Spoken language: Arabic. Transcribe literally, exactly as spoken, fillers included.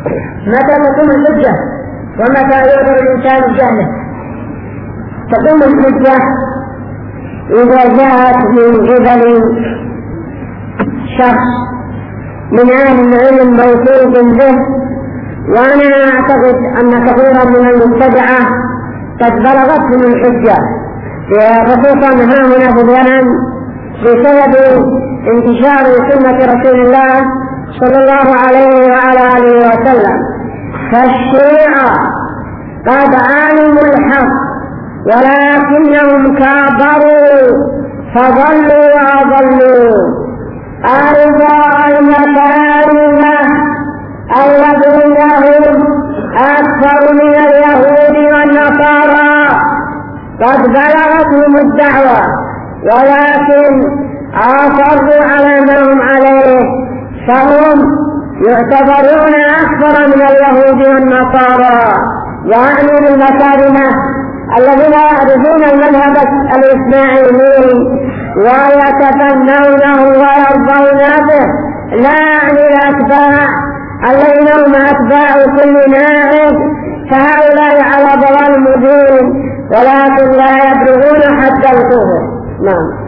متى تقوم الحجة ومتى يعذر الإنسان بجهله؟ تقوم الحجة إذا جاءت من قبل شخص من أهل العلم موثوق به، وأنا أعتقد أن كثيرا من المبتدعة قد بلغتهم الحجة، خصوصا ها هنا في اليمن بسبب انتشار سنة رسول الله صلى الله عليه وعلى آله وسلم. فالشيعة قد علموا الحق ولكنهم كابروا فضلوا وأضلوا. أيضا المكارمة الذين هم أكثر من اليهود والنصارى قد بلغتهم الدعوة ولكن أصروا على ما هم عليه، فهم يعتبرون أكثر من اليهود والنصارى. يعني المكارمة الذين يعرفون المذهب الإسماعيلي ويتبنونه ويرضون به، لا للأتباع الذين هم أتباع كل نائب، فهؤلاء على ضلال مبين ولكن لا يبلغون حتى الكفر. نعم.